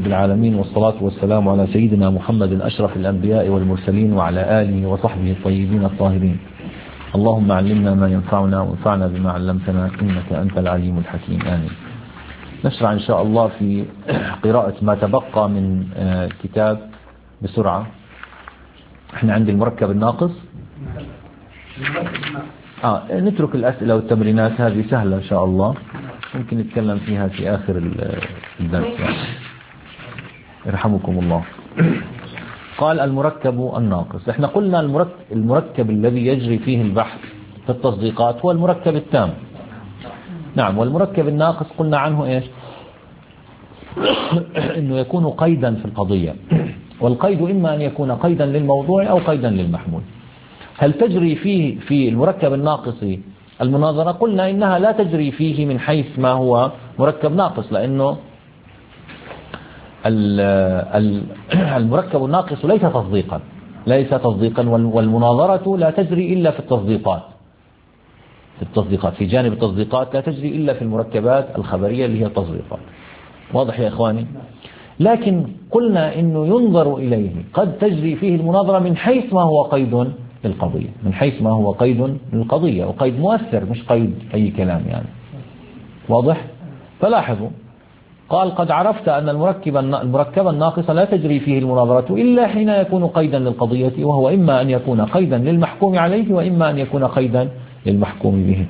رب العالمين، والصلاة والسلام على سيدنا محمد أشرف الأنبياء والمرسلين وعلى آله وصحبه الطيبين الطاهرين. اللهم علمنا ما ينفعنا وانفعنا بما علمتنا إنك أنت العليم الحكيم. آمين. نشرع إن شاء الله في قراءة ما تبقى من كتاب بسرعة. احنا عند المركب الناقص. نترك الأسئلة والتمرينات، هذه سهلة إن شاء الله، ممكن نتكلم فيها في آخر الدرس يعني. يرحمكم الله. قال المركب الناقص. احنا قلنا المركب الذي يجري فيه البحث في التصديقات هو المركب التام. نعم. والمركب الناقص قلنا عنه ايش؟ انه يكون قيدا في القضية، والقيد اما ان يكون قيدا للموضوع او قيدا للمحمول. هل تجري فيه في المركب الناقص المناظرة؟ قلنا إنها لا تجري فيه من حيث ما هو مركب ناقص، لأنه المركب الناقص ليس تصديقا، والمناظرة لا تجري إلا في التصديقات. في جانب التصديقات لا تجري إلا في المركبات الخبرية اللي هي التصديقات. واضح يا إخواني؟ لكن قلنا إنه ينظر إليه، قد تجري فيه المناظرة من حيث ما هو قيد للقضية، وقيد مؤثر مش قيد أي كلام يعني. واضح؟ فلاحظوا، قال قد عرفت أن المركب الناقص لا تجري فيه المناظرة إلا حين يكون قيدا للقضية، وهو إما أن يكون قيدا للمحكوم عليه وإما أن يكون قيدا للمحكوم به.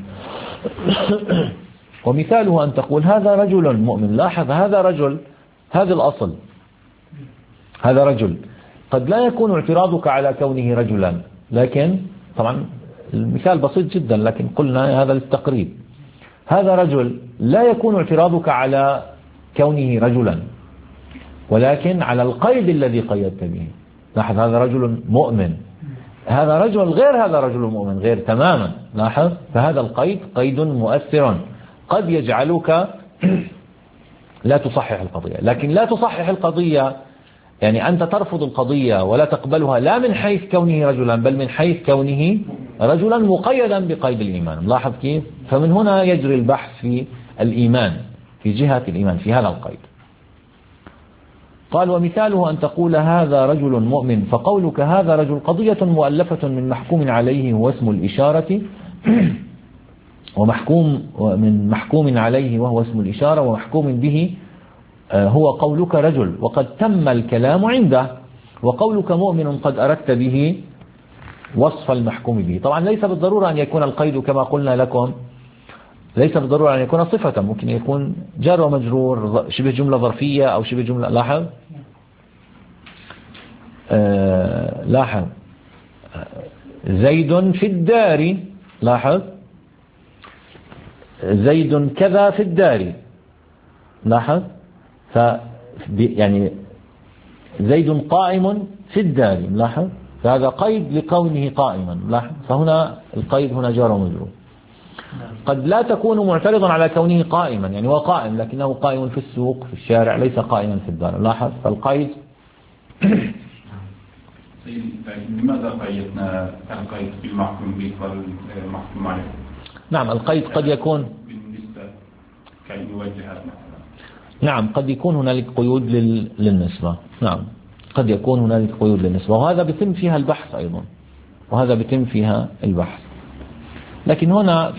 ومثاله أن تقول هذا رجل مؤمن. لاحظ، هذا رجل، هذا الأصل، هذا رجل. قد لا يكون اعتراضك على كونه رجلا، لكن طبعا المثال بسيط جدا، لكن قلنا هذا للتقريب. هذا رجل لا يكون اعتراضك على كونه رجلا، ولكن على القيد الذي قيدت به. لاحظ، هذا رجل مؤمن، هذا رجل غير هذا رجل مؤمن، غير تماما. لاحظ، فهذا القيد قيد مؤثر قد يجعلك لا تصحح القضية. لكن لا تصحح القضية يعني أنت ترفض القضية ولا تقبلها لا من حيث كونه رجلا، بل من حيث كونه رجلا مقيدا بقيد الإيمان. لاحظ كيف؟ فمن هنا يجري البحث في الإيمان، في جهة الإيمان، في هذا القيد. قال ومثاله أن تقول هذا رجل مؤمن، فقولك هذا رجل قضية مؤلفة من محكوم عليه هو اسم الإشارة من محكوم عليه وهو اسم الإشارة، ومحكوم به هو قولك رجل وقد تم الكلام عنده، وقولك مؤمن قد أردت به وصف المحكوم به. طبعا ليس بالضرورة أن يكون القيد كما قلنا لكم، ليس بالضرورة أن يكون صفة، ممكن يكون جار ومجرور، شبه جملة ظرفية أو شبه جملة. لاحظ زيد في الدار. لاحظ زيد كذا في الدار. لاحظ، يعني زيد قائم في الدار. لاحظ، فهذا قيد لكونه قائما. لاحظ، فهنا القيد هنا جار ومجرور. قد لا تكون معترضا على كونه قائما، يعني هو قائم لكنه قائم في السوق في الشارع، ليس قائما في الدار. لاحظ، فالقيد لماذا قيدنا القيد بالمحكوم به والمحكوم عليه؟ نعم، القيد قد يكون بالنسبة كالموجهات مثلا. نعم، قد يكون هنالك قيود للنسبة. نعم، قد يكون هنالك قيود للنسبة، وهذا بيتم فيها البحث أيضا، لكن هنا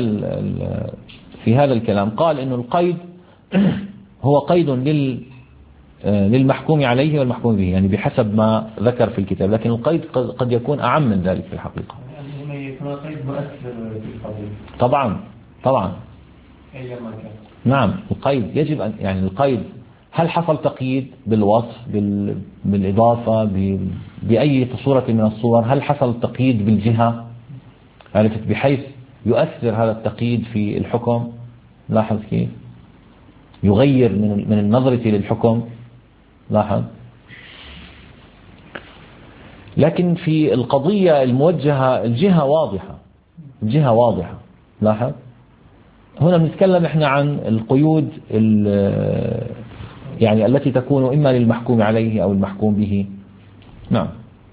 في هذا الكلام قال إنه القيد هو قيد للمحكوم عليه والمحكوم به، يعني بحسب ما ذكر في الكتاب، لكن القيد قد يكون أعم من ذلك في الحقيقة. يعني يكون قيد مؤثر في القضية. طبعا أيما كان. نعم، القيد يجب أن، يعني القيد هل حصل تقييد بالوصف بالإضافة بأي صورة من الصور؟ هل حصل تقييد بالجهة؟ عرفت، بحيث يؤثر هذا التقييد في الحكم. لاحظ كيف يغير من النظرة للحكم. لاحظ، لكن في القضية الموجهة الجهة واضحة. لاحظ، هنا بنتكلم احنا عن القيود يعني التي تكون إما للمحكوم عليه أو المحكوم به. نعم،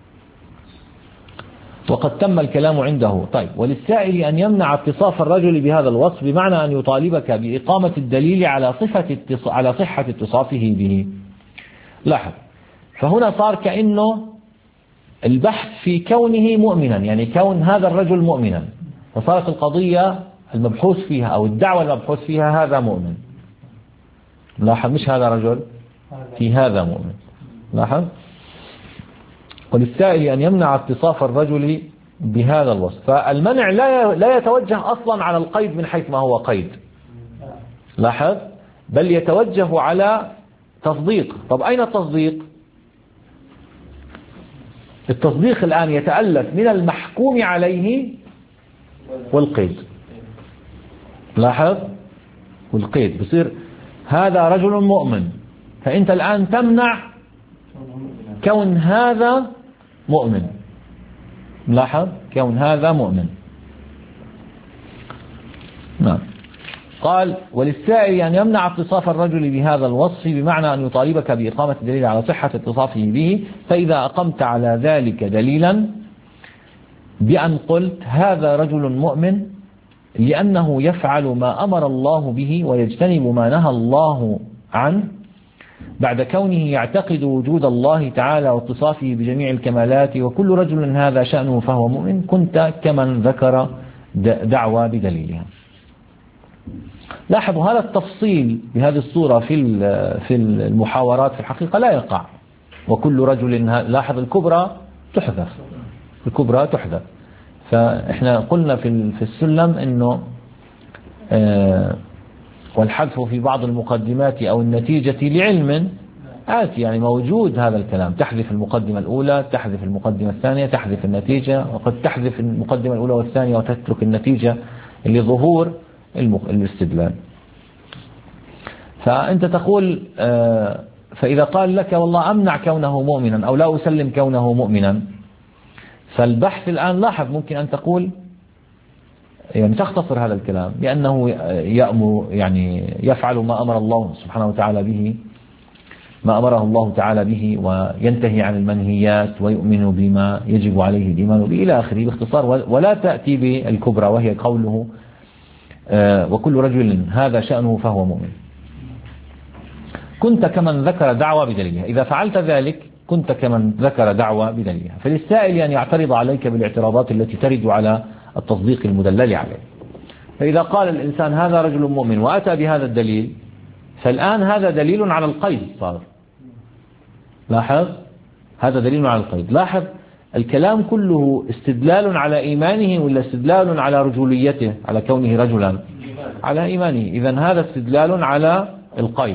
وقد تم الكلام عنده. طيب، وللسائل أن يمنع اتصاف الرجل بهذا الوصف، بمعنى أن يطالبك بإقامة الدليل على صحة اتصافه به. لاحظ، فهنا صار كأنه البحث في كونه مؤمنا، يعني كون هذا الرجل مؤمنا، فصارت القضية المبحوث فيها أو الدعوة المبحوث فيها هذا مؤمن. لاحظ، مش هذا رجل، في هذا مؤمن. لاحظ، وللسائل أن يمنع اتصاف الرجل بهذا الوصف. فالمنع لا يتوجه أصلا على القيد من حيث ما هو قيد. لاحظ، بل يتوجه على تصديق. طب أين التصديق؟ التصديق الآن يتألف من المحكوم عليه والقيد. لاحظ، والقيد بصير هذا رجل مؤمن، فأنت الآن تمنع كون هذا مؤمن. لاحظ، كون هذا مؤمن. نعم. قال وللسائل أن يمنع اتصاف الرجل بهذا الوصف، بمعنى أن يطالبك بإقامة دليل على صحة اتصافه به، فإذا أقمت على ذلك دليلا بأن قلت هذا رجل مؤمن لأنه يفعل ما أمر الله به ويجتنب ما نهى الله عنه، بعد كونه يعتقد وجود الله تعالى واتصافه بجميع الكمالات، وكل رجل هذا شأنه فهو مؤمن، كنت كمن ذكر دعوى بدليلها. لاحظوا هذا التفصيل بهذه الصورة في المحاورات في الحقيقة لا يقع. وكل رجل، لاحظ الكبرى تحذف، الكبرى تحذف. فإحنا قلنا في السلم إنه والحذف في بعض المقدمات أو النتيجة لعلم آتي، يعني موجود هذا الكلام، تحذف المقدمة الأولى، تحذف المقدمة الثانية، تحذف النتيجة، وقد تحذف المقدمة الأولى والثانية وتترك النتيجة لظهور الاستدلال. فأنت تقول فإذا قال لك والله أمنع كونه مؤمنا أو لا أسلم كونه مؤمنا، فالبحث الآن لاحظ ممكن أن تقول يعني تختصر هذا الكلام بأنه يأمر، يعني يفعل ما أمر الله سبحانه وتعالى به، ما أمره الله تعالى به، وينتهي عن المنهيات، ويؤمن بما يجب عليه الإيمان به إلى آخره باختصار، ولا تأتي بالكبرى وهي قوله وكل رجل هذا شأنه فهو مؤمن. كنت كمن ذكر دعوى بدليلها. إذا فعلت ذلك كنت كمن ذكر دعوى بدليلها. فللسائل أن يعترض عليك بالاعتراضات التي ترد على التصديق المدلل عليه. فإذا قال الإنسان هذا رجل مؤمن وأتى بهذا الدليل، فالآن هذا دليل على القيد صار. لاحظ، هذا دليل على القيد. لاحظ الكلام كله استدلال على إيمانه ولا استدلال على رجوليته، على كونه رجلا؟ على إيمانه. إذن هذا استدلال على القيد.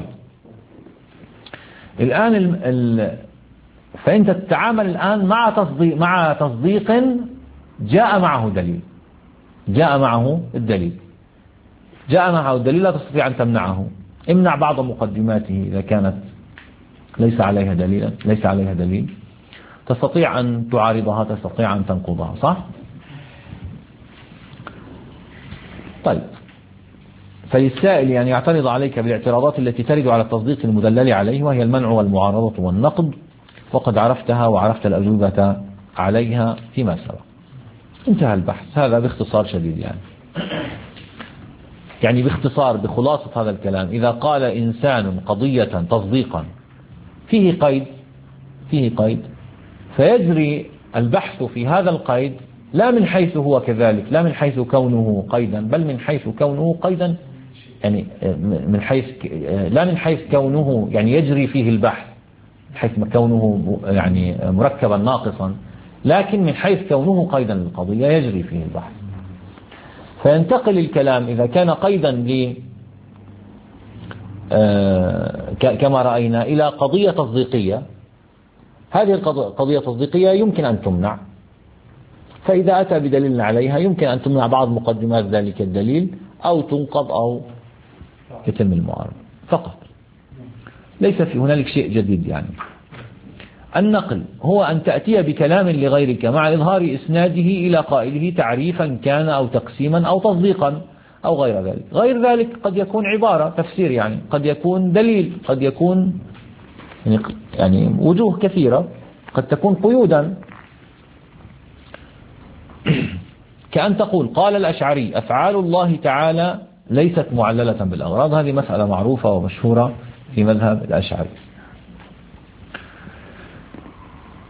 الآن فأنت تتعامل الآن مع تصديق جاء معه دليل، جاء معه الدليل، جاء معه الدليل، لا تستطيع أن تمنعه. امنع بعض مقدماته إذا كانت ليس عليها دليل، تستطيع أن تعارضها، تستطيع أن تنقضها، صح؟ طيب، فللسائل يعني يعترض عليك بالاعتراضات التي ترد على التصديق المدلل عليه، وهي المنع والمعارضة والنقد، وقد عرفتها وعرفت الأجوبة عليها فيما سبق. انتهى البحث هذا باختصار شديد. يعني باختصار بخلاصة هذا الكلام، إذا قال إنسان قضية تصديقا فيه قيد فيجري البحث في هذا القيد لا من حيث هو كذلك، لا من حيث كونه قيدا، بل من حيث كونه قيدا، يعني من حيث لا من حيث كونه يعني يجري فيه البحث حيث كونه يعني مركبا ناقصا، لكن من حيث كونه قيدا للقضية يجري فيه البحث. فينتقل الكلام إذا كان قيدا كما رأينا إلى قضية تصديقية. هذه القضية التصديقية يمكن أن تمنع، فإذا أتى بدليل عليها يمكن أن تمنع بعض مقدمات ذلك الدليل أو تنقض أو يتم المعارضة فقط، ليس في هنالك شيء جديد. يعني النقل هو أن تأتي بكلام لغيرك مع إظهار إسناده إلى قائله تعريفا كان أو تقسيما أو تصديقا أو غير ذلك. غير ذلك قد يكون عبارة تفسير، يعني قد يكون دليل، قد يكون يعني وجوه كثيرة، قد تكون قيودا، كأن تقول قال الأشعري أفعال الله تعالى ليست معللة بالأغراض. هذه مسألة معروفة ومشهورة في مذهب الأشعري.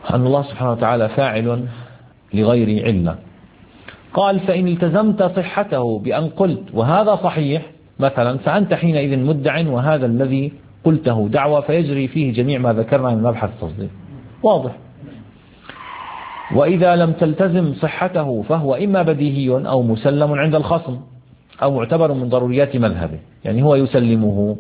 أن الله سبحانه وتعالى فاعل لغير علة. قال فإن التزمت صحته بأن قلت وهذا صحيح مثلا فأنت حينئذ مدع وهذا الذي قلته دعوة فيجري فيه جميع ما ذكرنا من مبحث التصديق. واضح. وإذا لم تلتزم صحته فهو إما بديهي أو مسلم عند الخصم أو معتبر من ضروريات مذهبه، يعني هو يسلمه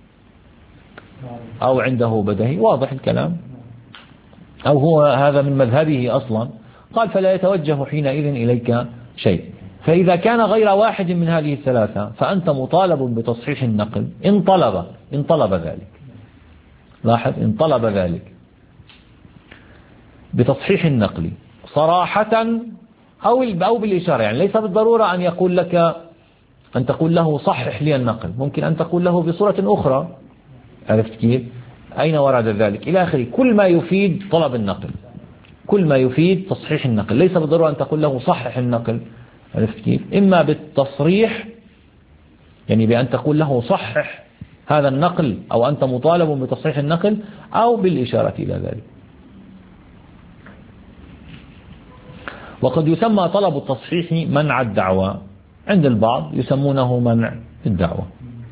أو عنده بديهي. واضح الكلام. أو هو هذا من مذهبه أصلا. قال فلا يتوجه حينئذ إليك شيء. فإذا كان غير واحد من هذه الثلاثة فأنت مطالب بتصحيح النقل إن طلب ذلك. لاحظ، إن طلب ذلك بتصحيح النقل صراحة أو بالإشارة. يعني ليس بالضرورة أن يقول لك أن تقول له صحح لي النقل، ممكن أن تقول له بصورة أخرى. عرفت كيف؟ أين ورد ذلك إلى آخره. كل ما يفيد طلب النقل، كل ما يفيد تصحيح النقل. ليس بالضرورة أن تقول له صحح النقل. عرفت كيف؟ إما بالتصريح، يعني بأن تقول له صحح هذا النقل أو أنت مطالب بتصحيح النقل، أو بالإشارة إلى ذلك. وقد يسمى طلب التصحيح منع الدعوة، عند البعض يسمونه منع الدعوة.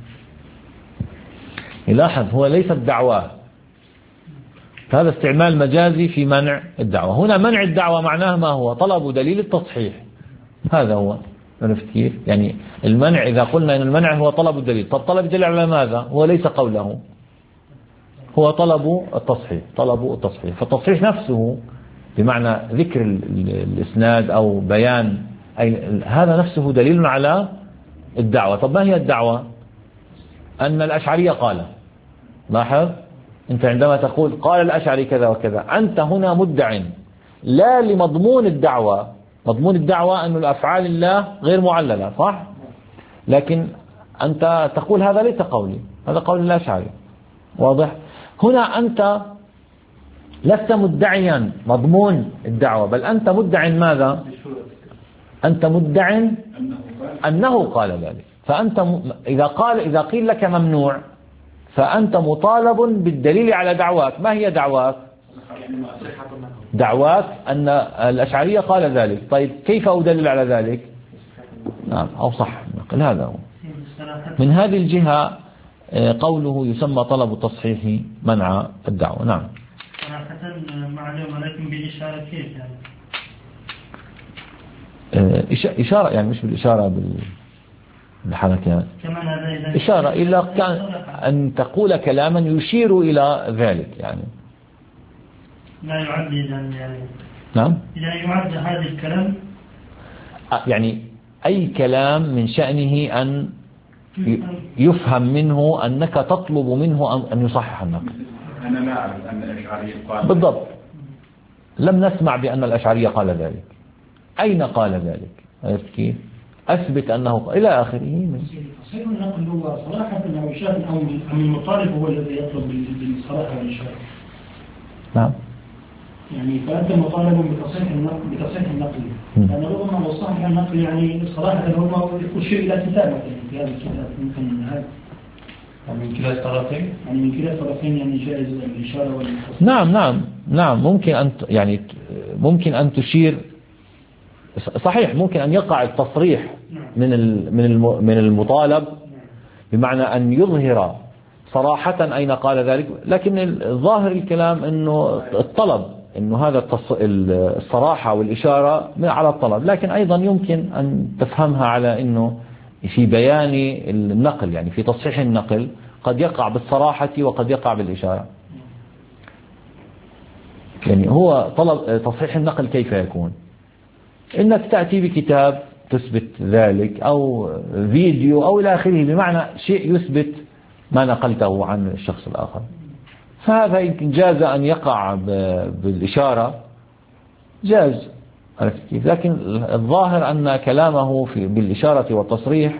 يلاحظ هو ليس الدعوة، هذا استعمال مجازي في منع الدعوة. هنا منع الدعوة معناه ما هو؟ طلب دليل التصحيح. هذا هو. عرفت كيف؟ يعني المنع إذا قلنا أن المنع هو طلب الدليل، طب طلب الدليل على ماذا؟ هو ليس قوله، هو طلب التصحيح. فالتصحيح نفسه بمعنى ذكر الإسناد أو بيان هذا نفسه دليل على الدعوة. طب ما هي الدعوة؟ أن الأشعرية قال. لاحظ، أنت عندما تقول قال الأشعري كذا وكذا، أنت هنا مدع لا لمضمون الدعوة. مضمون الدعوة أن الأفعال الله غير معللة، صح؟ لكن أنت تقول هذا ليس قولي، هذا قول الأشعري. واضح؟ هنا أنت لست مدعيا مضمون الدعوة، بل أنت مدع ماذا؟ أنت مدع أنه قال ذلك. فأنت إذا قيل لك ممنوع فأنت مطالب بالدليل على دعواك. ما هي دعواك؟ دعواك أن الأشعرية قال ذلك. طيب كيف أدلل على ذلك؟ نعم، أو صح النقل. هذا هو. من هذه الجهة قوله يسمى طلب التصحيح منع الدعوة. نعم. معلومة، لكن بالإشارة كيف يعني؟ إشارة يعني مش بالإشارة بالحركات. إشارة إلا كان أن تقول كلاما يشير إلى ذلك يعني. لا يعد يعني. نعم. إذا يعد هذا الكلام يعني أي كلام من شأنه أن يفهم منه أنك تطلب منه أن يصحح النقل. أنا لا أعرف أن الأشعري قال بالضبط. لم نسمع بأن الأشعري قال ذلك. أين قال ذلك؟ عرفت كيف؟ أثبت أنه إلى آخره. تصحيح النقل هو صراحة أو إشارة أو المطالب هو الذي يطلب بالصراحة والإشارة. نعم. يعني فأنت مطالب بتصحيح النقل. لأن ربما لو صحح النقل يعني صراحة ربما يشير إلى كتابة في هذا الكتاب ممكن هذا. من كلا الطرفين. يعني من كلا الطرفين يعني جائز الإشارة والتصحيح. نعم ممكن أن تشير. صحيح ممكن أن يقع التصريح من المطالب بمعنى أن يظهر صراحة أين قال ذلك، لكن ظاهر الكلام أنه الطلب، أنه هذا الصراحة والإشارة على الطلب، لكن أيضا يمكن أن تفهمها على أنه في بيان النقل، يعني في تصحيح النقل قد يقع بالصراحة وقد يقع بالإشارة. يعني هو طلب تصحيح النقل كيف يكون؟ إنك تأتي بكتاب تثبت ذلك أو فيديو أو إلى آخره، بمعنى شيء يثبت ما نقلته عن الشخص الآخر. فهذا يمكن جاز أن يقع بالإشارة، جاز. عرفت كيف؟ لكن الظاهر أن كلامه بالإشارة والتصريح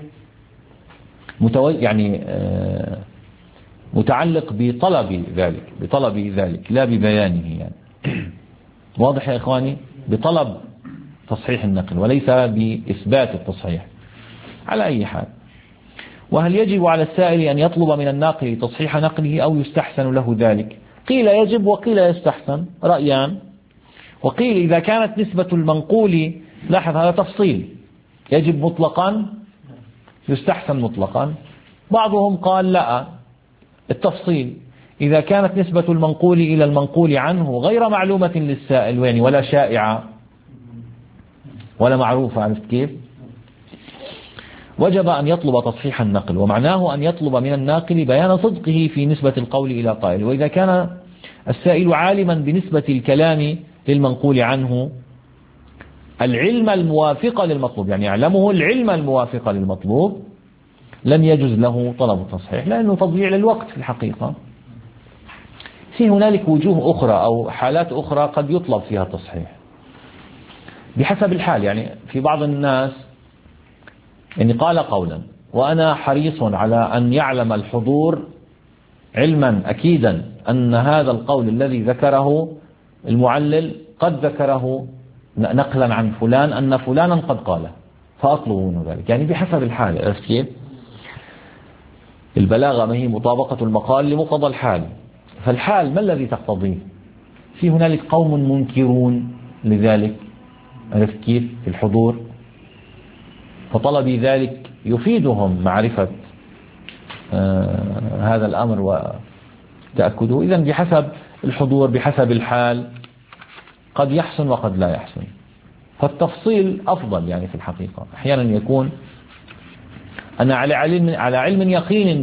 يعني متعلق بطلب ذلك لا ببيانه يعني. واضح يا إخواني؟ بطلب تصحيح النقل وليس بإثبات التصحيح. على أي حال، وهل يجب على السائل أن يطلب من الناقل تصحيح نقله أو يستحسن له ذلك؟ قيل يجب وقيل يستحسن، رأيان وقيل إذا كانت نسبة المنقول، لاحظ هذا تفصيل، يجب مطلقا يستحسن مطلقا. بعضهم قال لا، التفصيل إذا كانت نسبة المنقول إلى المنقول عنه غير معلومة للسائل يعني ولا شائعة ولا معروفة، عرفت كيف؟ وجب أن يطلب تصحيح النقل، ومعناه أن يطلب من الناقل بيان صدقه في نسبة القول إلى قائل. وإذا كان السائل عالما بنسبة الكلام للمنقول عنه العلم الموافق للمطلوب، يعني يعلمه العلم الموافق للمطلوب، لم يجوز له طلب التصحيح، لأنه تضييع للوقت في الحقيقة. في هنالك وجوه أخرى أو حالات أخرى قد يطلب فيها التصحيح بحسب الحال. يعني في بعض الناس يعني قال قولا وأنا حريص على أن يعلم الحضور علما أكيدا أن هذا القول الذي ذكره المعلل قد ذكره نقلا عن فلان أن فلانا قد قاله، فأطلب منه ذلك. يعني بحسب الحال، عرفت كيف؟ البلاغة ما هي مطابقة المقال لمقتضى الحال، فالحال ما الذي تقتضيه؟ في هنالك قوم منكرون لذلك، عرفت كيف؟ في الحضور، فطلب ذلك يفيدهم معرفة هذا الأمر وتأكده. إذن بحسب الحضور بحسب الحال قد يحسن وقد لا يحسن، فالتفصيل أفضل. يعني في الحقيقة أحيانا يكون أنا على علم يقين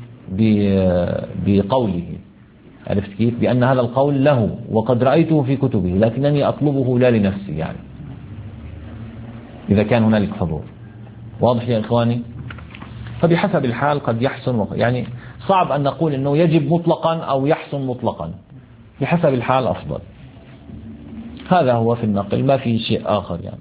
بقوله، عرفت كيف؟ بأن هذا القول له وقد رأيته في كتبه، لكنني أطلبه لا لنفسي، يعني إذا كان هنالك حضور. واضح يا إخواني؟ فبحسب الحال قد يحسن يعني صعب أن نقول أنه يجب مطلقا أو يحسن مطلقا، بحسب الحال أفضل. هذا هو في النقل، ما في شيء آخر. يعني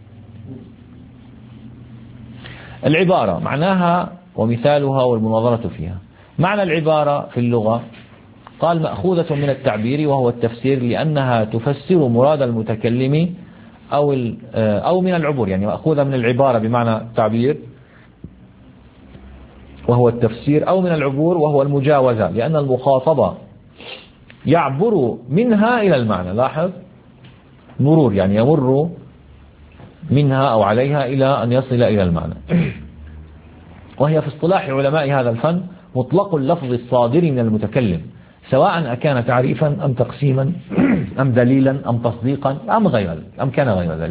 العبارة معناها ومثالها والمناظرة فيها. معنى العبارة في اللغة قال مأخوذة من التعبير وهو التفسير، لأنها تفسر مراد المتكلم أو من العبور. يعني مأخوذة من العبارة بمعنى التعبير وهو التفسير، أو من العبور وهو المجاوزة، لأن المخاطبة يعبر منها إلى المعنى. لاحظ مرور، يعني يمر منها أو عليها إلى أن يصل إلى المعنى. وهي في اصطلاح علماء هذا الفن مطلق اللفظ الصادر من المتكلم، سواء أكان تعريفا أم تقسيما أم دليلا أم تصديقا أم غير ذلك أم كان غير ذلك.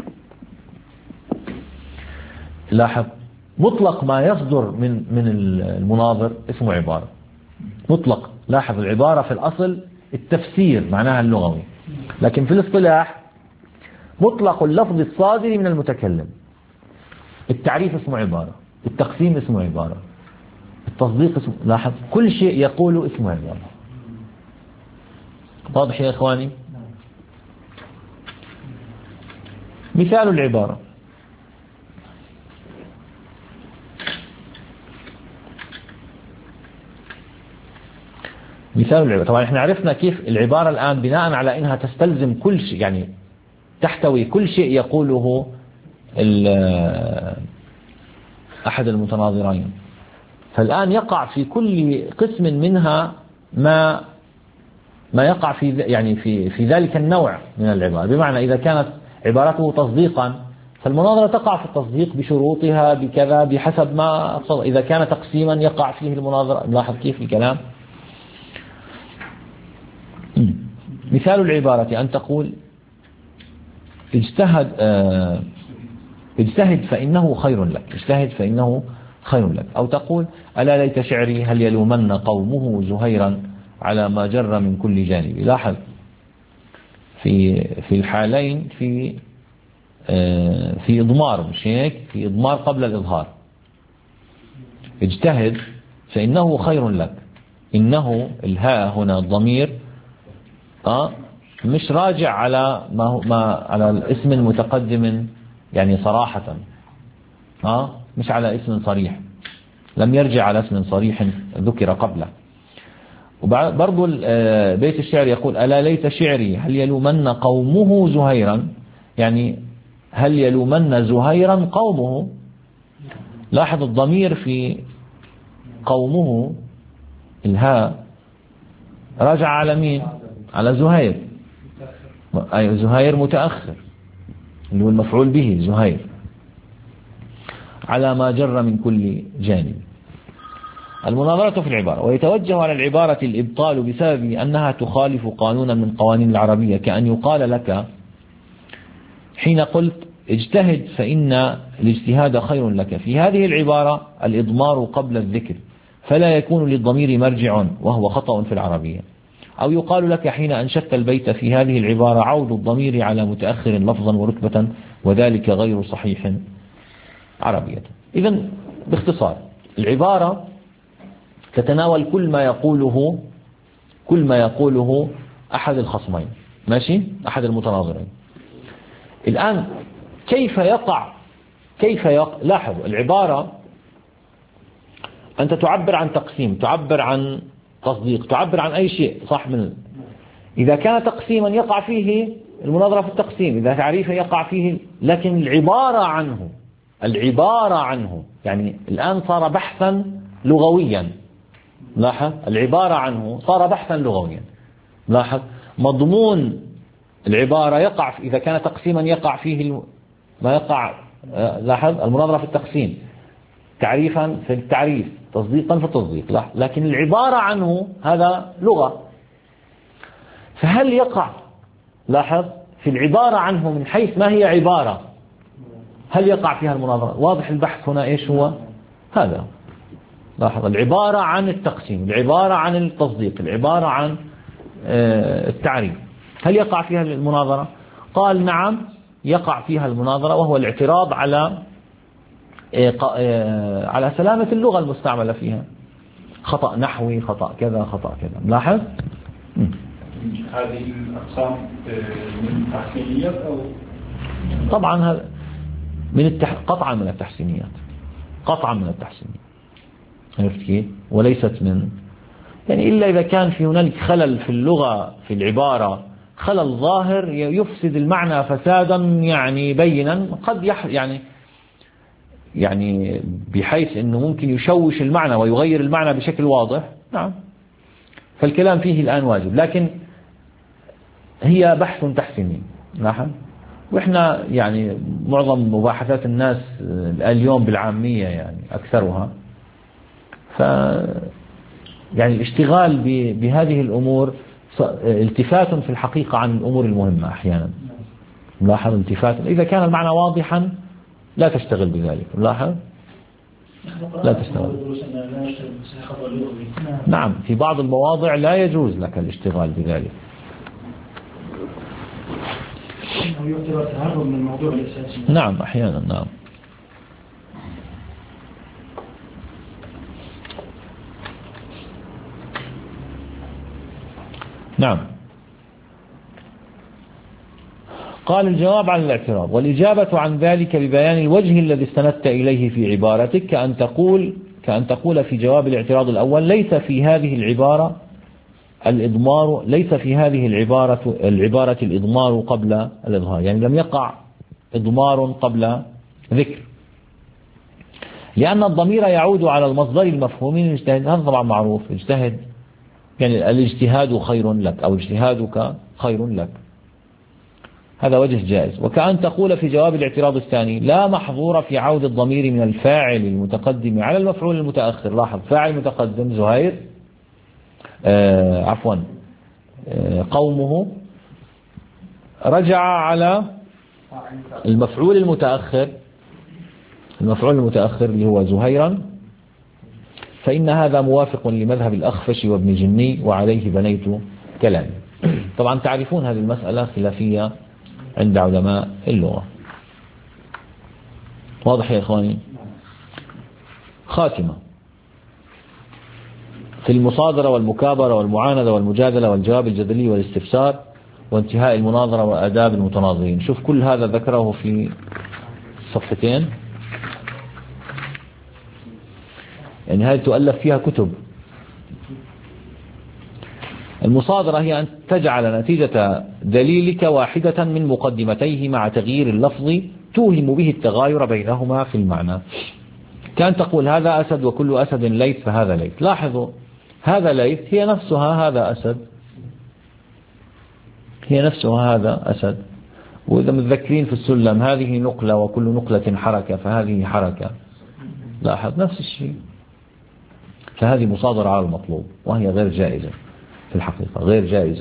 لاحظ مطلق ما يصدر من المناظر اسمه عبارة مطلق. لاحظ العبارة في الأصل التفسير معناها اللغوي، لكن في الاصطلاح مطلق اللفظ الصادر من المتكلم. التعريف اسمه عبارة، التقسيم اسمه عبارة، التصديق اسمه، لاحظ كل شيء يقوله اسمه عبارة. واضح يا إخواني؟ مثال العبارة طبعا احنا عرفنا كيف العبارة الآن بناء على انها تستلزم كل شيء، يعني تحتوي كل شيء يقوله أحد المتناظرين. فالآن يقع في كل قسم منها ما يقع في يعني في ذلك النوع من العبارة. بمعنى إذا كانت عبارته تصديقا فالمناظرة تقع في التصديق بشروطها بكذا بحسب ما أقصد. إذا كان تقسيما يقع فيه المناظرة. لاحظ كيف الكلام. مثال العبارة أن تقول اجتهد فإنه خير لك، اجتهد فإنه خير لك. أو تقول ألا ليت شعري هل يلومن قومه زهيرا على ما جر من كل جانب. لاحظ في الحالين في إضمار، مش هيك؟ في إضمار قبل الإظهار. اجتهد فإنه خير لك، إنه الهاء هنا الضمير مش راجع على ما على الاسم المتقدم يعني صراحة، مش على اسم صريح، لم يرجع على اسم صريح ذكر قبله. وبرضو بيت الشعر يقول ألا ليت شعري هل يلومن قومه زهيرا، يعني هل يلومن زهيرا قومه. لاحظ الضمير في قومه الهاء راجع على مين؟ على زهير، أي زهير متأخر اللي هو المفعول به زهير على ما جر من كل جانب. المناظرة في العبارة. ويتوجه على العبارة الإبطال بسبب أنها تخالف قانونا من قوانين العربية، كأن يقال لك حين قلت اجتهد فإن الاجتهاد خير لك، في هذه العبارة الإضمار قبل الذكر فلا يكون للضمير مرجع وهو خطأ في العربية. أو يقال لك حين أنشدت البيت في هذه العبارة عود الضمير على متأخر لفظا ورتبة وذلك غير صحيح عربية. إذن باختصار العبارة تتناول كل ما يقوله أحد الخصمين، ماشي، أحد المتناظرين. الآن كيف يقع لاحظوا العبارة أنت تعبر عن تقسيم، تعبر عن تصديق، تعبر عن أي شيء صح. إذا كان تقسيما يقع فيه المناظرة في التقسيم، إذا تعريفا يقع فيه، لكن العبارة عنه يعني الآن صار بحثا لغويا. لاحظ العبارة عنه صار بحثا لغويا. لاحظ مضمون العبارة يقع إذا كان تقسيما يقع فيه ما يقع. لاحظ المناظرة في التقسيم، تعريفا في التعريف، تصديقا في التصديق، لكن العبارة عنه هذا لغة. فهل يقع لاحظ في العبارة عنه من حيث ما هي عبارة هل يقع فيها المناظرة؟ واضح البحث هنا إيش هو هذا. لاحظ العبارة عن التقسيم، العبارة عن التصديق، العبارة عن التعريف، هل يقع فيها المناظرة؟ قال نعم يقع فيها المناظرة، وهو الاعتراض على سلامة اللغة المستعملة فيها، خطأ نحوي، خطأ كذا، خطأ كذا. لاحظ هذه الأقسام من التحسينيات أو طبعا هذا قطعا من التحسينيات، قطعا من التحسينيات، عرفت كيف؟ وليست من يعني إلا إذا كان في هنالك خلل في اللغة في العبارة، خلل ظاهر يفسد المعنى فسادا يعني بينا، قد يعني بحيث أنه ممكن يشوش المعنى ويغير المعنى بشكل واضح. نعم فالكلام فيه الآن واجب، لكن هي بحث تحسيني. نعم. وإحنا يعني معظم مباحثات الناس اليوم بالعامية يعني أكثرها، يعني الاشتغال بهذه الأمور التفات في الحقيقة عن الأمور المهمة أحيانا. لاحظ التفات، إذا كان المعنى واضحا لا تشتغل بذلك. لاحظ لا تشتغل. نعم في بعض المواضع لا يجوز لك الاشتغال بذلك. نعم أحيانا. نعم. نعم. قال الجواب عن الاعتراض. والإجابة عن ذلك ببيان الوجه الذي استندت إليه في عبارتك، كأن تقول في جواب الاعتراض الأول ليس في هذه العبارة الإضمار، ليس في هذه العبارة الإضمار قبل الإظهار، يعني لم يقع إضمار قبل ذكر، لأن الضمير يعود على المصدر المفهوم من الاجتهاد. هذا طبعا معروف، اجتهد يعني الاجتهاد خير لك أو اجتهادك خير لك، هذا وجه جائز. وكأن تقول في جواب الاعتراض الثاني لا محظور في عود الضمير من الفاعل المتقدم على المفعول المتأخر. لاحظ فاعل متقدم زهير قومه، رجع على المفعول المتأخر اللي هو زهيرا، فإن هذا موافق لمذهب الأخفش وابن جني وعليه بنيت كلامي. طبعا تعرفون هذه المسألة خلافية عند علماء اللغة. واضح يا إخواني؟ خاتمة في المصادرة والمكابرة والمعاندة والمجادلة والجواب الجدلي والاستفسار وانتهاء المناظرة وآداب المتناظرين. شوف كل هذا ذكره في صفحتين، يعني هذه تؤلف فيها كتب. المصادرة هي أن تجعل نتيجة دليلك واحدة من مقدمتيه مع تغيير اللفظ توهم به التغاير بينهما في المعنى، كأن تقول هذا أسد وكل أسد ليث فهذا ليث. لاحظوا هذا ليث هي نفسها هذا أسد، هي نفسها هذا أسد. وإذا متذكرين في السلم هذه نقلة وكل نقلة حركة، فهذه حركة، لاحظ نفس الشيء. فهذه مصادرة على المطلوب وهي غير جائزة في الحقيقة، غير جائزة.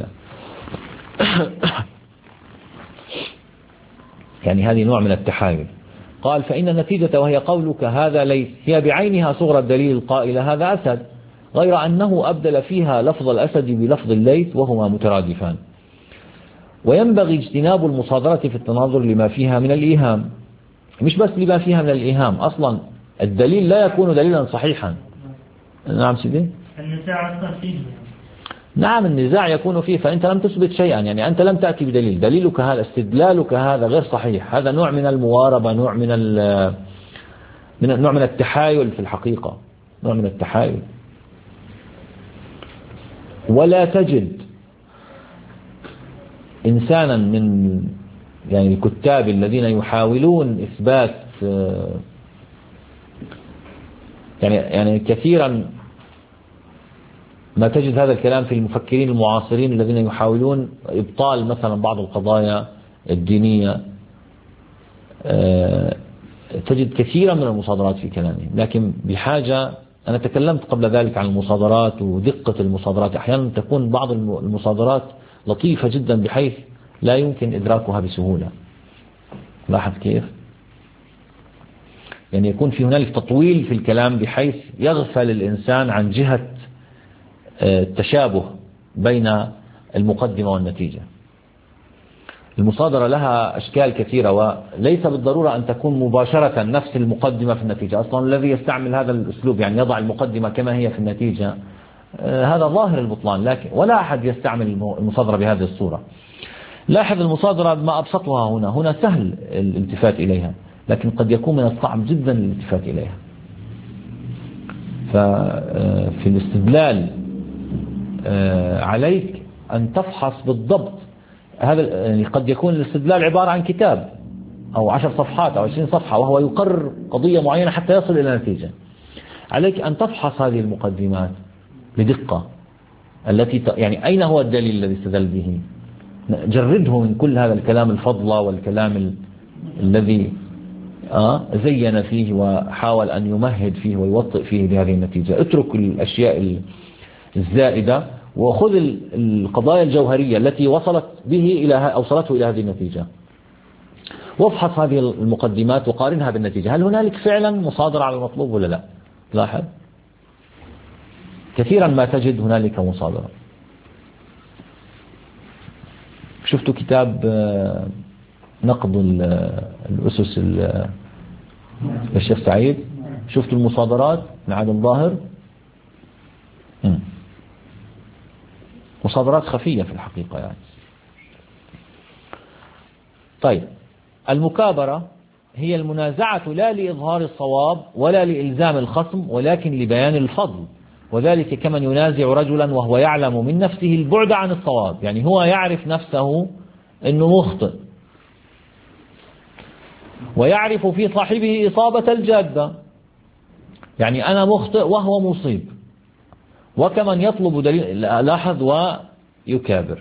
يعني هذه نوع من التحايل. قال فإن النتيجة وهي قولك هذا ليس هي بعينها صغرى الدليل القائلة هذا أسد، غير أنه أبدل فيها لفظ الأسد بلفظ الليث وهما مترادفان. وينبغي اجتناب المصادرة في التناظر لما فيها من الإيهام، مش بس لما فيها من الإيهام، أصلا الدليل لا يكون دليلا صحيحا. نعم سيدي. النزاع أصلا فيه. نعم النزاع يكون فيه، فأنت لم تثبت شيئا، يعني أنت لم تأتي بدليل، دليلك هذا استدلالك هذا غير صحيح، هذا نوع من المواربة، نوع من التحايل في الحقيقة، نوع من التحايل. ولا تجد إنسانا من يعني الكتاب الذين يحاولون إثبات يعني كثيرا ما تجد هذا الكلام في المفكرين المعاصرين الذين يحاولون إبطال مثلا بعض القضايا الدينية، تجد كثيرا من المصادرات في كلامهم. لكن بحاجة، أنا تكلمت قبل ذلك عن المصادرات ودقة المصادرات، أحيانا تكون بعض المصادرات لطيفة جدا بحيث لا يمكن إدراكها بسهولة. لاحظ كيف؟ يعني يكون في هنالك تطويل في الكلام بحيث يغفل الإنسان عن جهة التشابه بين المقدمة والنتيجة. المصادرة لها أشكال كثيرة، وليس بالضرورة أن تكون مباشرة نفس المقدمة في النتيجة. أصلا الذي يستعمل هذا الأسلوب يعني يضع المقدمة كما هي في النتيجة، هذا ظاهر البطلان، لكن ولا أحد يستعمل المصادرة بهذه الصورة. لاحظ المصادرة ما أبسطها هنا سهل الالتفات إليها، لكن قد يكون من الصعب جدا الالتفات إليها. ففي الاستدلال عليك أن تفحص بالضبط هذا. يعني قد يكون الاستدلال عبارة عن كتاب أو 10 صفحات أو 20 صفحة وهو يقرر قضية معينة حتى يصل إلى نتيجة. عليك أن تفحص هذه المقدمات بدقة، التي يعني أين هو الدليل الذي استدل به، جرده من كل هذا الكلام الفضلة والكلام الذي زين فيه وحاول أن يمهد فيه ويوطئ فيه بهذه النتيجة. اترك الأشياء الزائدة وخذ القضايا الجوهرية التي أوصلته إلى هذه النتيجة، وافحص هذه المقدمات وقارنها بالنتيجة. هل هنالك فعلا مصادرة على المطلوب ولا لا؟ لاحظ كثيرا ما تجد هنالك مصادرة. شفتوا كتاب نقد الأسس للشيخ سعيد؟ شفتوا المصادرات لعبد الظاهر؟ مصادرات خفية في الحقيقة يعني. طيب، المكابرة هي المنازعة لا لإظهار الصواب ولا لإلزام الخصم، ولكن لبيان الفضل، وذلك كمن ينازع رجلا وهو يعلم من نفسه البعد عن الصواب. يعني هو يعرف نفسه أنه مخطئ ويعرف في صاحبه إصابة الجادة، يعني أنا مخطئ وهو مصيب، وكمن يطلب دليل. لاحظ ويكابر.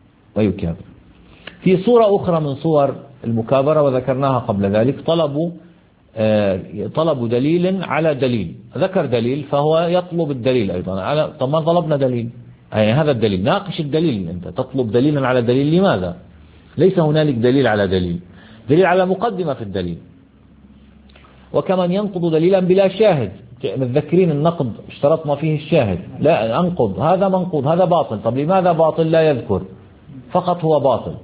في صورة أخرى من صور المكابرة وذكرناها قبل ذلك، طلب دليل على دليل، ذكر دليل فهو يطلب الدليل أيضا. طب ما طلبنا دليل، يعني هذا الدليل ناقش الدليل. أنت تطلب دليلا على دليل، لماذا؟ ليس هنالك دليل على دليل، دليل على مقدمة في الدليل. وكمن ينقض دليلا بلا شاهد، متذكرين النقد اشترطنا فيه الشاهد، لا أنقض هذا منقوض هذا باطل. طب لماذا باطل؟ لا يذكر، فقط هو باطل.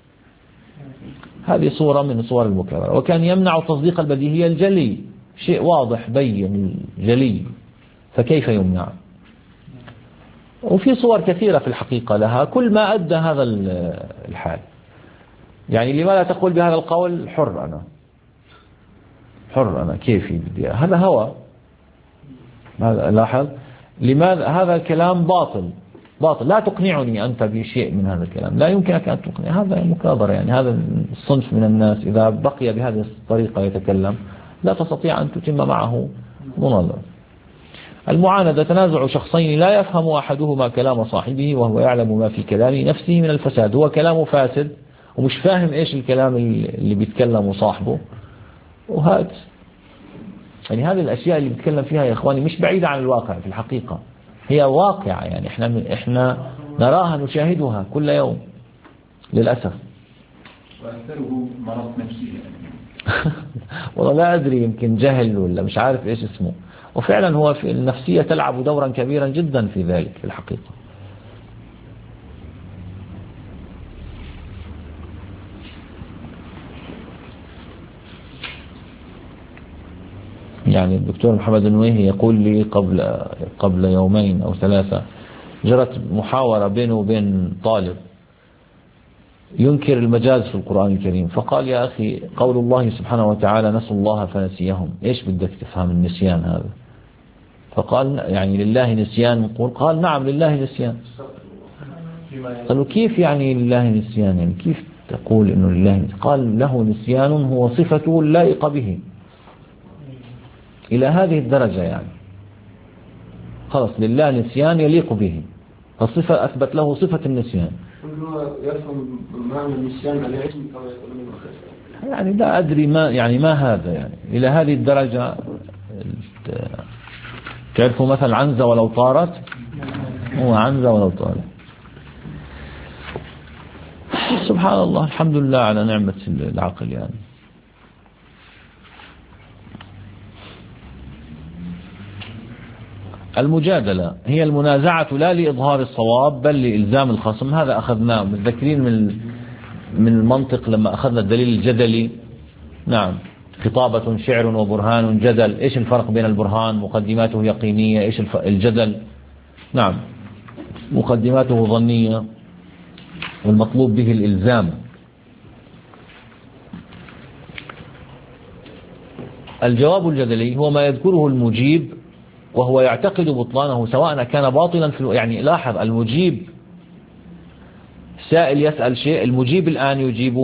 هذه صورة من صور المكابرة. وكان يمنع تصديق البديهية الجلي، شيء واضح بين جلي، فكيف يمنع؟ وفي صور كثيرة في الحقيقة لها، كل ما أدى هذا الحال. يعني لماذا تقول بهذا القول حر أنا كيفي بدي، هذا هوى. لاحظ لماذا هذا الكلام باطل، لا تقنعني أنت بشيء من هذا الكلام، لا يمكنك أن تقنعني. هذا مكابرة. يعني هذا الصنف من الناس إذا بقي بهذه الطريقة يتكلم لا تستطيع أن تتم معه مناظرة. المعاندة تنازع شخصين لا يفهم أحدهما كلام صاحبه وهو يعلم ما في كلام نفسه من الفساد. هو كلامه فاسد ومش فاهم إيش الكلام اللي بيتكلمه صاحبه، وهذا يعني هذه الأشياء اللي بيتكلم فيها يا إخواني مش بعيدة عن الواقع، في الحقيقة هي واقعة، يعني إحنا نراها نشاهدها كل يوم للأسف. وأكثره مرض نفسي يعني. والله لا أدري، يمكن جهل ولا مش عارف إيش اسمه. وفعلا هو في النفسية تلعب دورا كبيرا جدا في ذلك في الحقيقة. يعني الدكتور محمد النويهي يقول لي قبل يومين أو 3 جرت محاورة بينه وبين طالب ينكر المجاز في القرآن الكريم، فقال يا أخي قول الله سبحانه وتعالى نسوا الله فنسيهم، إيش بدك تفهم النسيان هذا؟ فقال يعني لله نسيان؟ قال نعم لله نسيان. قالوا كيف يعني لله نسيان؟ يعني كيف تقول إنه لله نسيان؟ قال له نسيان هو صفته اللائقة به، إلى هذه الدرجة يعني خلص لله نسيان يليق به، فالصفة أثبت له صفة النسيان. يفهم معنى النسيان على علم كما يقولون الخشب. يعني لا أدري ما هذا يعني إلى هذه الدرجة. تعرفوا مثل عنزة ولو طارت، هو عنزة ولو طارت. سبحان الله، الحمد لله على نعمة العقل يعني. المجادلة هي المنازعة لا لإظهار الصواب بل لإلزام الخصم. هذا أخذناه متذكرين من المنطق لما أخذنا الدليل الجدلي. نعم، خطابة شعر وبرهان جدل. إيش الفرق بين البرهان؟ مقدماته يقينية. إيش الجدل؟ نعم، مقدماته ظنية والمطلوب به الإلزام. الجواب الجدلي هو ما يذكره المجيب وهو يعتقد بطلانه سواء كان باطلا يعني لاحظ، المجيب سائل يسأل شيء، المجيب الآن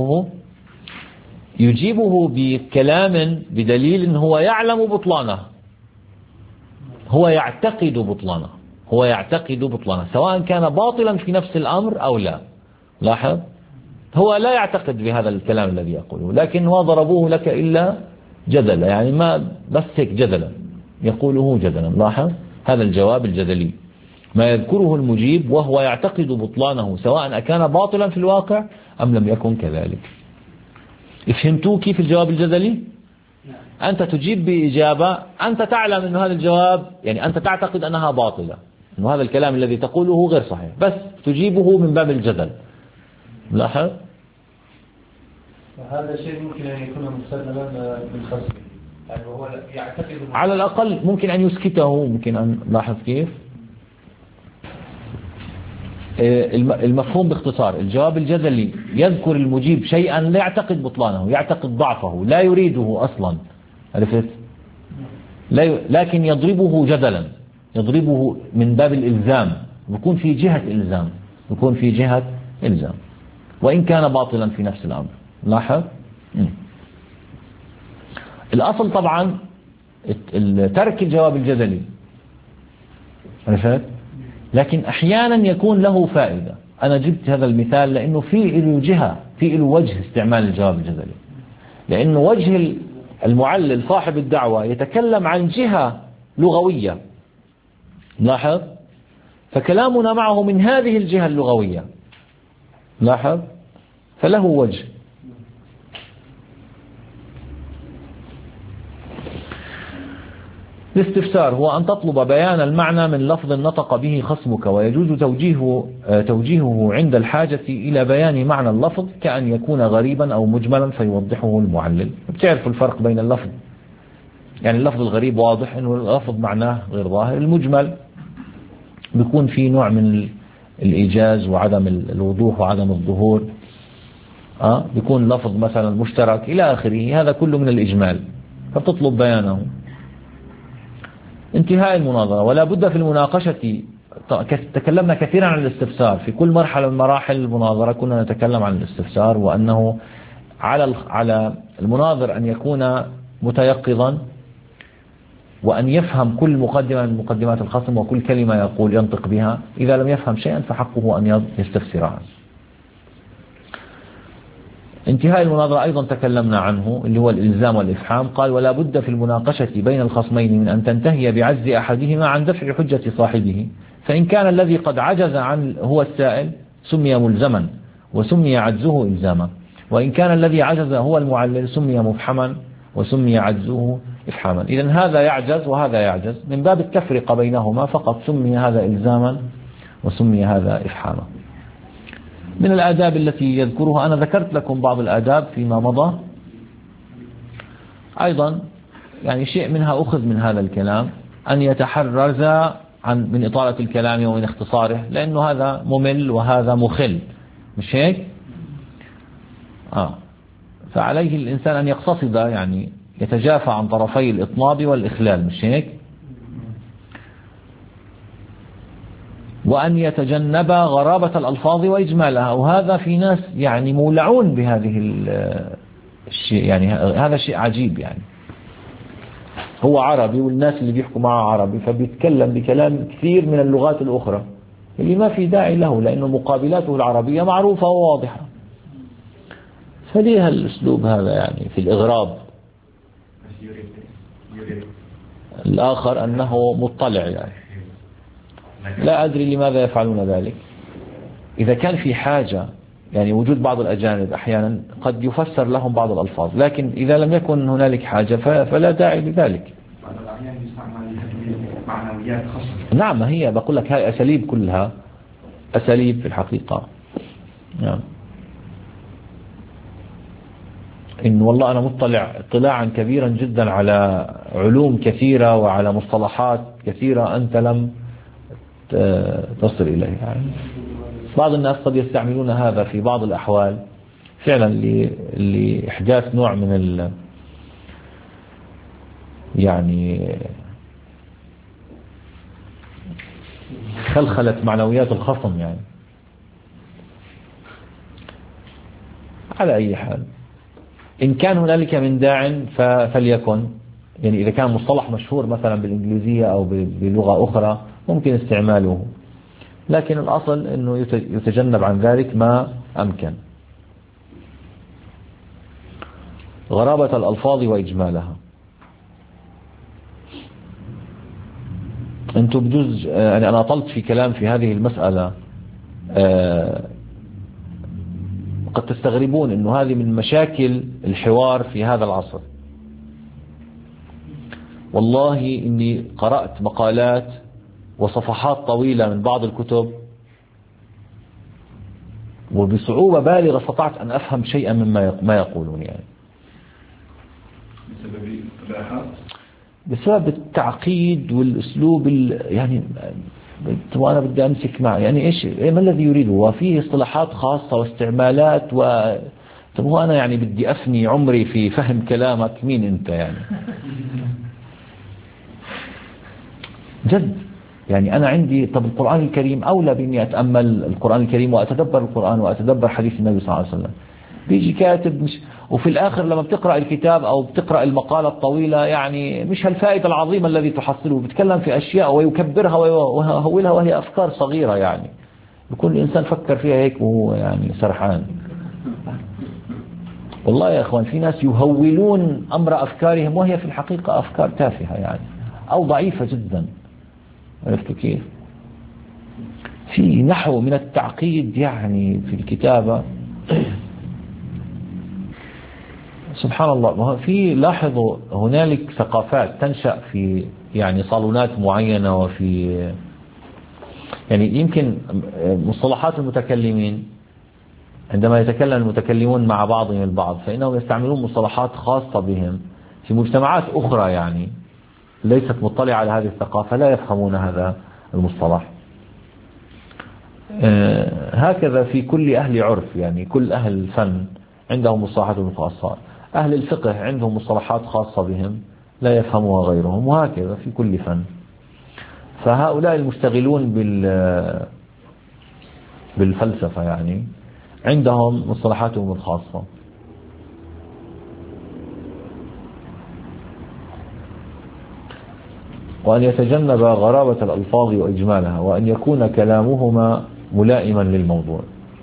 يجيبه بكلام بدليل هو يعلم بطلانه، هو يعتقد بطلانه سواء كان باطلا في نفس الأمر أو لا. لاحظ، هو لا يعتقد بهذا الكلام الذي يقوله، لكن ما ضربوه لك إلا جدلا، يعني ما بس هيك جدلا يقوله جدلا. لاحظ، هذا الجواب الجدلي، ما يذكره المجيب وهو يعتقد بطلانه سواء كان باطلا في الواقع أم لم يكن كذلك. فهمتوا كيف الجواب الجدلي؟ أنت تجيب بإجابة أنت تعلم أن هذا الجواب، يعني أنت تعتقد أنها باطلة، أن هذا الكلام الذي تقوله غير صحيح، بس تجيبه من باب الجدل. لاحظ، هذا شيء ممكن أن يكون مستلزما بالخصم، يعني هو يعتقد على الأقل ممكن أن يسكته، ممكن أن لاحظ كيف المفهوم باختصار. الجواب الجدلي يذكر المجيب شيئا لا يعتقد بطلانه، يعتقد ضعفه، لا يريده أصلا، عرفت؟ لكن يضربه جدلا، يضربه من باب الإلزام، يكون في جهة إلزام وإن كان باطلا في نفس الأمر. لاحظ، الأصل طبعا ترك الجواب الجدلي، عرفت؟ لكن أحيانا يكون له فائدة. أنا جبت هذا المثال لأنه في له وجه استعمال الجواب الجدلي، لأنه وجه المعلل صاحب الدعوة يتكلم عن جهة لغوية. لاحظ، فكلامنا معه من هذه الجهة اللغوية. لاحظ، فله وجه. الاستفسار هو أن تطلب بيان المعنى من لفظ نطق به خصمك، ويجوز توجيهه عند الحاجة إلى بيان معنى اللفظ كأن يكون غريبا أو مجملا فيوضحه المعلل. بتعرفوا الفرق بين اللفظ، يعني اللفظ الغريب واضح إنه اللفظ معناه غير ظاهر، المجمل بيكون فيه نوع من الإيجاز وعدم الوضوح وعدم الظهور، بيكون لفظ مثلا مشترك إلى آخره، هذا كله من الإجمال، فبتطلب بيانه. انتهاء المناظرة، ولا بد في المناقشة، تكلمنا كثيرا عن الاستفسار في كل مرحلة من مراحل المناظرة، كنا نتكلم عن الاستفسار، وأنه على المناظر أن يكون متيقظا وأن يفهم كل مقدمة من مقدمات الخصم وكل كلمة يقول ينطق بها. إذا لم يفهم شيئا فحقه أن يستفسر عنه. انتهاء المناظرة أيضا تكلمنا عنه، اللي هو الإلزام والإفحام. قال: ولا بد في المناقشة بين الخصمين من أن تنتهي بعجز أحدهما عن دفع حجة صاحبه، فإن كان الذي قد عجز عن هو السائل سمي ملزما وسمي عجزه إلزاما، وإن كان الذي عجز هو المعلل سمي مفحما وسمي عجزه إفحاما. إذن هذا يعجز وهذا يعجز، من باب التفرقة بينهما فقط سمي هذا إلزاما وسمي هذا إفحاما. من الآداب التي يذكرها، أنا ذكرت لكم بعض الآداب فيما مضى، أيضا يعني شيء منها أخذ من هذا الكلام، أن يتحرز من إطالة الكلام ومن اختصاره، لأنه هذا ممل وهذا مخل، مش هيك؟ فعليه الإنسان أن يقتصد، يعني يتجافى عن طرفي الإطناب والإخلال، مش هيك؟ وأن يتجنب غرابة الألفاظ وإجمالها، وهذا في ناس يعني مولعون بهذه الشيء، يعني هذا شيء عجيب. يعني هو عربي والناس اللي بيحكوا معه عربي، فبيتكلم بكلام كثير من اللغات الأخرى اللي ما في داعي له، لأنه مقابلاته العربية معروفة وواضحة. فليه الأسلوب هذا يعني في الإغراب الآخر أنه مطلع؟ يعني لا أدري لماذا يفعلون ذلك. إذا كان في حاجة، يعني وجود بعض الأجانب أحيانا قد يفسر لهم بعض الألفاظ، لكن إذا لم يكن هنالك حاجة فلا داعي لذلك. بعض الأحيان يستعمل معنويات خاصة. نعم، هي بقول لك هاي أساليب، كلها أساليب في الحقيقة. نعم. إن والله أنا مطلع اطلاعا كبيرا جدا على علوم كثيرة وعلى مصطلحات كثيرة أنت لم تصل إليها. يعني بعض الناس قد يستعملون هذا في بعض الأحوال فعلا لإحداث نوع من يعني خلخلة معنويات الخصم. يعني على أي حال، إن كان هنالك من داع فليكن. يعني إذا كان مصطلح مشهور مثلا بالإنجليزية أو بلغة أخرى ممكن استعماله، لكن الأصل أنه يتجنب عن ذلك ما أمكن. غرابة الألفاظ وإجمالها. أنتم بجوز يعني أنا أطلت في كلام في هذه المسألة، قد تستغربون أنه هذه من مشاكل الحوار في هذا العصر. والله إني قرأت مقالات وصفحات طويلة من بعض الكتب، وبصعوبة بالغة استطعت أن أفهم شيئا مما ما يقولون. يعني بسبب التعقيد والأسلوب يعني وأنا بدي أمسك معه، يعني إيش ما الذي يريده؟ وفيه اصطلاحات خاصة واستعمالات طب هو أنا يعني بدي أفني عمري في فهم كلامك، مين أنت يعني؟ جد يعني أنا عندي، طب القرآن الكريم أولى بإني أتأمل القرآن الكريم وأتدبر القرآن وأتدبر حديث النبي صلى الله عليه وسلم. بيجي كاتب وفي الآخر لما بتقرأ الكتاب أو بتقرأ المقالة الطويلة يعني مش هالفائدة العظيمة الذي تحصله، بتكلم في أشياء ويكبرها ويهولها وهي أفكار صغيرة، يعني يكون الإنسان فكر فيها هيك وهو يعني سرحان. والله يا أخوان في ناس يهولون أمر أفكارهم وهي في الحقيقة أفكار تافهة يعني أو ضعيفة جدا. عرفت كيف؟ في نحو من التعقيد يعني في الكتابة سبحان الله. في لاحظوا هنالك ثقافات تنشأ في يعني صالونات معينة، وفي يعني يمكن مصطلحات المتكلمين عندما يتكلم المتكلمون مع بعضهم البعض فإنهم يستعملون مصطلحات خاصة بهم. في مجتمعات أخرى يعني ليست مطلعة على هذه الثقافة لا يفهمون هذا المصطلح. هكذا في كل أهل عرف، يعني كل أهل الفن عندهم مصطلحات خاصة. أهل الفقه عندهم مصطلحات خاصة بهم لا يفهمها غيرهم، وهكذا في كل فن. فهؤلاء المشتغلون بالفلسفة يعني عندهم مصطلحاتهم الخاصة. وأن يتجنب غرابة الألفاظ وإجمالها، وأن يكون كلامهما ملائما للموضوع،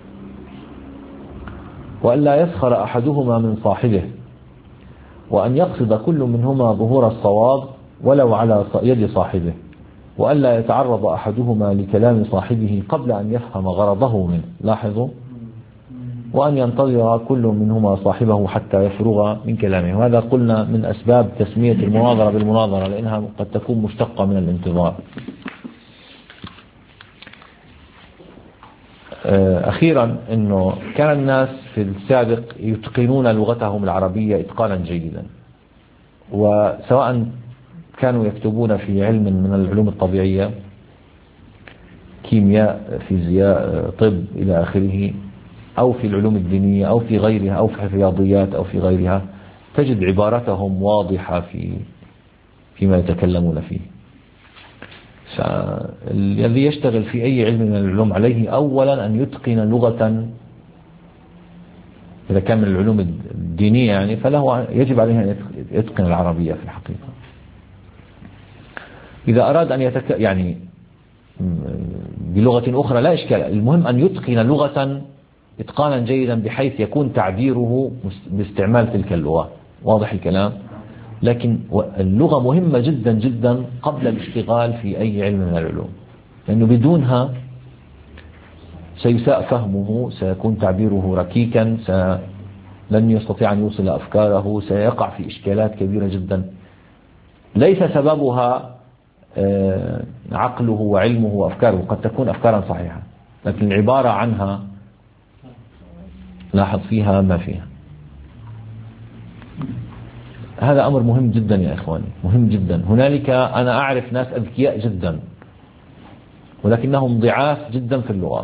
وأن لا يسخر أحدهما من صاحبه، وأن يقصد كل منهما ظهور الصواب ولو على يد صاحبه، وأن لا يتعرض أحدهما لكلام صاحبه قبل أن يفهم غرضه منه. لاحظوا، وأن ينتظر كل منهما صاحبه حتى يفرغ من كلامه. وهذا قلنا من أسباب تسمية المناظرة بالمناظرة، لأنها قد تكون مشتقة من الانتظار. أخيرا، أنه كان الناس في السابق يتقنون لغتهم العربية إتقانا جيدا، وسواء كانوا يكتبون في علم من العلوم الطبيعية، كيمياء، فيزياء، طب إلى آخره، أو في العلوم الدينية أو في غيرها، أو في الرياضيات أو في غيرها، تجد عبارتهم واضحة فيما يتكلمون فيه. الذي يشتغل في أي علم من العلوم عليه أولا أن يتقن لغة، إذا كان من العلوم الدينية يعني، فله يجب عليه أن يتقن العربية في الحقيقة. إذا أراد أن يعني بلغة أخرى لا إشكال، المهم أن يتقن لغة إتقانا جيدا بحيث يكون تعبيره باستعمال تلك اللغة. واضح الكلام؟ لكن اللغة مهمة جدا جدا قبل الاشتغال في أي علم من العلوم، لأنه بدونها سيساء فهمه، سيكون تعبيره ركيكا، لن يستطيع أن يوصل أفكاره، سيقع في إشكالات كبيرة جدا ليس سببها عقله وعلمه وأفكاره. قد تكون أفكارا صحيحة، لكن العبارة عنها لاحظ فيها ما فيها. هذا أمر مهم جدا يا إخواني، مهم جدا. هنالك أنا أعرف ناس أذكياء جدا ولكنهم ضعاف جدا في اللغة،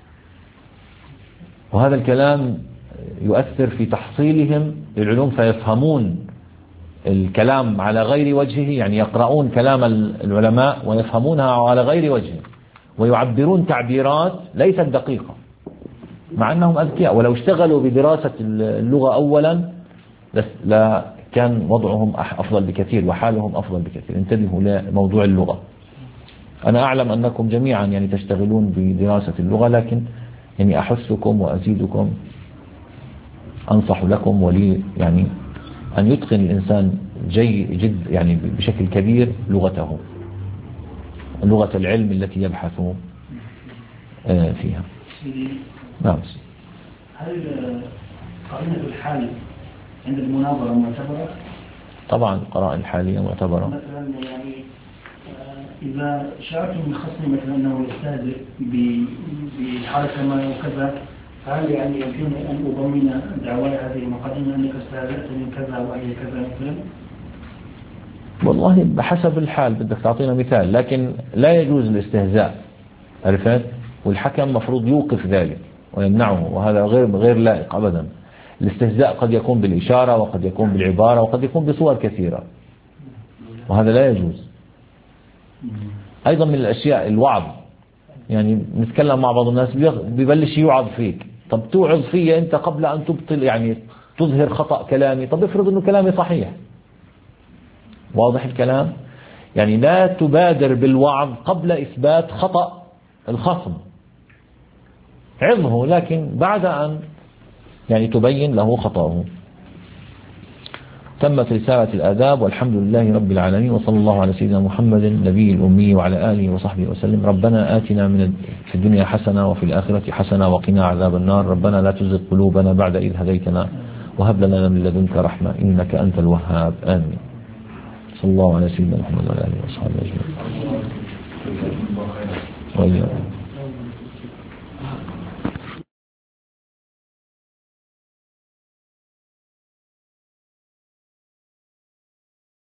وهذا الكلام يؤثر في تحصيلهم للعلوم، فيفهمون الكلام على غير وجهه، يعني يقرؤون كلام العلماء ويفهمونها على غير وجهه، ويعبرون تعبيرات ليست دقيقة مع أنهم أذكياء. ولو اشتغلوا بدراسة اللغة أولا لا كان وضعهم أفضل بكثير وحالهم أفضل بكثير. انتبهوا لموضوع اللغة. أنا أعلم أنكم جميعا يعني تشتغلون بدراسة اللغة، لكن يعني أحثكم وأزيدكم، أنصح لكم ولي يعني أن يتقن الإنسان جد يعني بشكل كبير لغته، لغة العلم التي يبحث فيها. نعم. هل قرينة الحال عند المناظرة معتبرة؟ طبعا القرائن الحالية معتبرة. مثلا يعني إذا شعرت من خصمي مثلا أنه يستهزئ بحركة ما وكذا، فهل يعني يمكنني أن أضمن دعواي هذه المقدمة أنك استهزأت من كذا وهي كذا مثلا؟ والله بحسب الحال، بدك تعطينا مثال، لكن لا يجوز الاستهزاء، عرفت؟ والحكم مفروض يوقف ذلك ويمنعه، وهذا غير لائق أبدا. الاستهزاء قد يكون بالإشارة، وقد يكون بالعبارة، وقد يكون بصور كثيرة، وهذا لا يجوز. أيضا من الأشياء الوعظ، يعني نتكلم مع بعض الناس ببلش يوعظ فيك، طب توعظ فيا أنت قبل أن تبطل يعني تظهر خطأ كلامي، طب افرض أنه كلامي صحيح. واضح الكلام؟ يعني لا تبادر بالوعظ قبل إثبات خطأ الخصم، عظه لكن بعد أن يعني تبين له خطأه. تمت رسالة الآداب، والحمد لله رب العالمين، وصلى الله على سيدنا محمد النبي الأمي وعلى آله وصحبه وسلم. ربنا آتنا في الدنيا حسنة وفي الآخرة حسنة وقنا عذاب النار. ربنا لا تزغ قلوبنا بعد إذ هديتنا وهب لنا من لدنك رحمة إنك أنت الوهاب. آمين. صلى الله على سيدنا محمد وعلى آله وصحبه أجمعين.